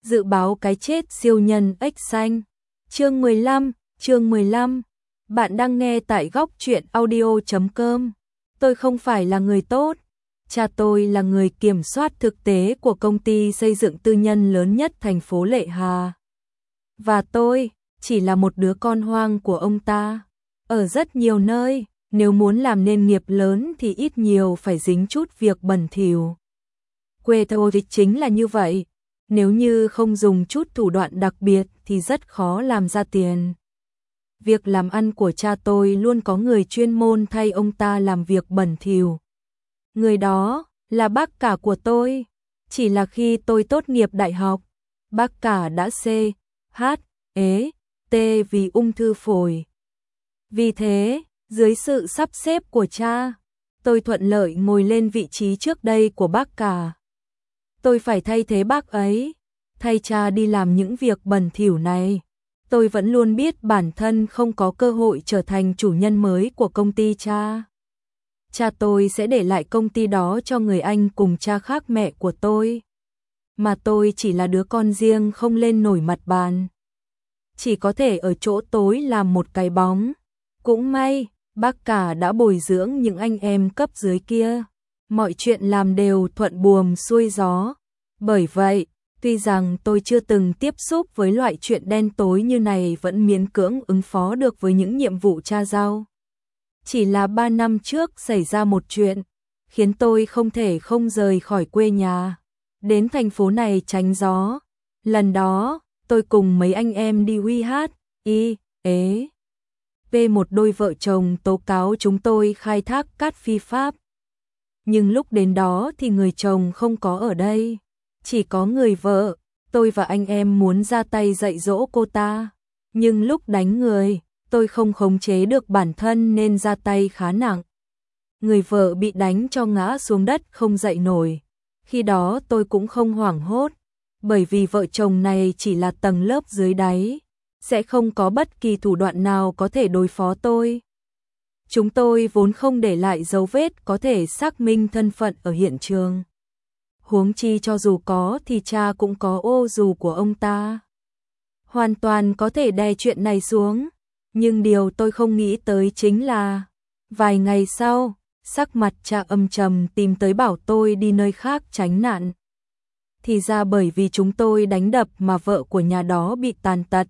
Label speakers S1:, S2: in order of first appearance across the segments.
S1: Dự báo cái chết siêu nhân ếch xanh. Chương 15. Bạn đang nghe tại góc truyện audio.com. Tôi không phải là người tốt. Cha tôi là người kiểm soát thực tế của công ty xây dựng tư nhân lớn nhất thành phố Lệ Hà. Và tôi chỉ là một đứa con hoang của ông ta. Ở rất nhiều nơi, nếu muốn làm nên nghiệp lớn thì ít nhiều phải dính chút việc bẩn thỉu. Quê tôi thì chính là như vậy. Nếu như không dùng chút thủ đoạn đặc biệt thì rất khó làm ra tiền. Việc làm ăn của cha tôi luôn có người chuyên môn thay ông ta làm việc bẩn thỉu. Người đó là bác cả của tôi. Chỉ là khi tôi tốt nghiệp đại học, bác cả đã T vì ung thư phổi. Vì thế, dưới sự sắp xếp của cha, tôi thuận lợi ngồi lên vị trí trước đây của bác cả. Tôi phải thay thế bác ấy, thay cha đi làm những việc bẩn thỉu này. Tôi vẫn luôn biết bản thân không có cơ hội trở thành chủ nhân mới của công ty cha. Cha tôi sẽ để lại công ty đó cho người anh cùng cha khác mẹ của tôi. Mà tôi chỉ là đứa con riêng không lên nổi mặt bàn. Chỉ có thể ở chỗ tối làm một cái bóng. Cũng may, bác cả đã bồi dưỡng những anh em cấp dưới kia. Mọi chuyện làm đều thuận buồm xuôi gió. Bởi vậy, tuy rằng tôi chưa từng tiếp xúc với loại chuyện đen tối như này vẫn miễn cưỡng ứng phó được với những nhiệm vụ cha giao. Chỉ là 3 năm trước xảy ra một chuyện, khiến tôi không thể không rời khỏi quê nhà, đến thành phố này tránh gió. Lần đó, tôi cùng mấy anh em đi về một đôi vợ chồng tố cáo chúng tôi khai thác cát phi pháp. Nhưng lúc đến đó thì người chồng không có ở đây, chỉ có người vợ. Tôi và anh em muốn ra tay dạy dỗ cô ta, nhưng lúc đánh người, tôi không khống chế được bản thân nên ra tay khá nặng. Người vợ bị đánh cho ngã xuống đất không dậy nổi. Khi đó tôi cũng không hoảng hốt, bởi vì vợ chồng này chỉ là tầng lớp dưới đáy, sẽ không có bất kỳ thủ đoạn nào có thể đối phó tôi. Chúng tôi vốn không để lại dấu vết có thể xác minh thân phận ở hiện trường. Huống chi cho dù có thì cha cũng có ô dù của ông ta. Hoàn toàn có thể đè chuyện này xuống. Nhưng điều tôi không nghĩ tới chính là vài ngày sau, sắc mặt cha âm trầm tìm tới bảo tôi đi nơi khác tránh nạn. Thì ra bởi vì chúng tôi đánh đập mà vợ của nhà đó bị tàn tật.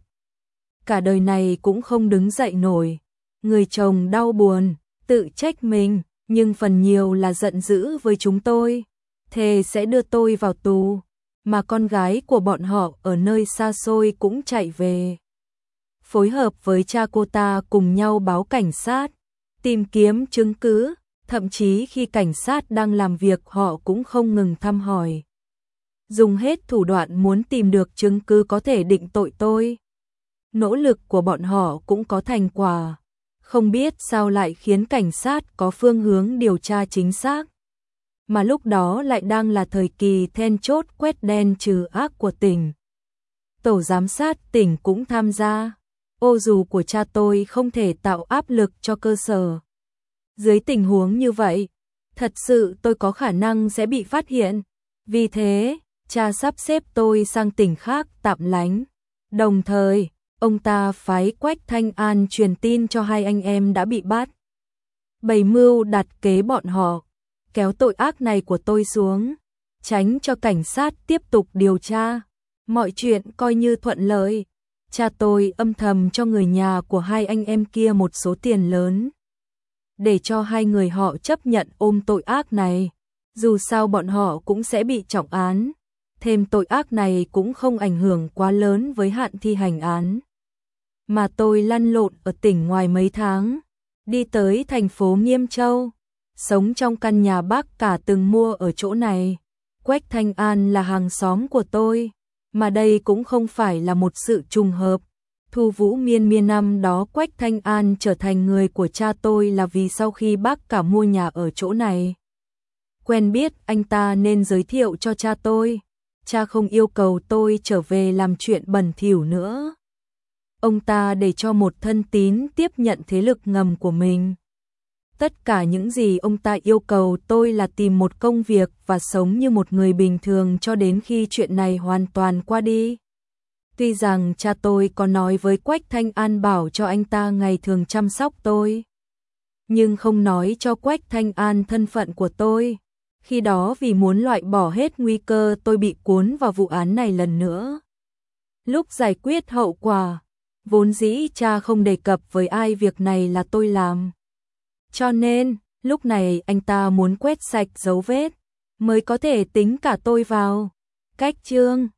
S1: Cả đời này cũng không đứng dậy nổi. Người chồng đau buồn, tự trách mình, nhưng phần nhiều là giận dữ với chúng tôi. Thề sẽ đưa tôi vào tù, mà con gái của bọn họ ở nơi xa xôi cũng chạy về. Phối hợp với cha cô ta cùng nhau báo cảnh sát, tìm kiếm chứng cứ, thậm chí khi cảnh sát đang làm việc họ cũng không ngừng thăm hỏi. Dùng hết thủ đoạn muốn tìm được chứng cứ có thể định tội tôi. Nỗ lực của bọn họ cũng có thành quả, không biết sao lại khiến cảnh sát có phương hướng điều tra chính xác. Mà lúc đó lại đang là thời kỳ then chốt quét đen trừ ác của tỉnh. Tổ giám sát tỉnh cũng tham gia. Ô dù của cha tôi không thể tạo áp lực cho cơ sở. Dưới tình huống như vậy, thật sự tôi có khả năng sẽ bị phát hiện. Vì thế, cha sắp xếp tôi sang tỉnh khác tạm lánh. Đồng thời, ông ta phái Quách Thanh An truyền tin cho hai anh em đã bị bắt. Bày mưu đặt kế bọn họ, kéo tội ác này của tôi xuống, tránh cho cảnh sát tiếp tục điều tra. Mọi chuyện coi như thuận lợi. Cha tôi âm thầm cho người nhà của hai anh em kia một số tiền lớn, để cho hai người họ chấp nhận ôm tội ác này. Dù sao bọn họ cũng sẽ bị trọng án, thêm tội ác này cũng không ảnh hưởng quá lớn với hạn thi hành án. Mà tôi lăn lộn ở tỉnh ngoài mấy tháng, đi tới thành phố Nghiêm Châu, sống trong căn nhà bác cả từng mua ở chỗ này. Quách Thanh An là hàng xóm của tôi, mà đây cũng không phải là một sự trùng hợp. Thu Vũ Miên năm đó Quách Thanh An trở thành người của cha tôi là vì sau khi bác cả mua nhà ở chỗ này. Quen biết anh ta nên giới thiệu cho cha tôi. Cha không yêu cầu tôi trở về làm chuyện bẩn thỉu nữa. Ông ta để cho một thân tín tiếp nhận thế lực ngầm của mình. Tất cả những gì ông ta yêu cầu tôi là tìm một công việc và sống như một người bình thường cho đến khi chuyện này hoàn toàn qua đi. Tuy rằng cha tôi có nói với Quách Thanh An bảo cho anh ta ngày thường chăm sóc tôi, nhưng không nói cho Quách Thanh An thân phận của tôi. Khi đó vì muốn loại bỏ hết nguy cơ tôi bị cuốn vào vụ án này lần nữa. Lúc giải quyết hậu quả, vốn dĩ cha không đề cập với ai việc này là tôi làm. Cho nên, lúc này anh ta muốn quét sạch dấu vết, mới có thể tính cả tôi vào. Cách chương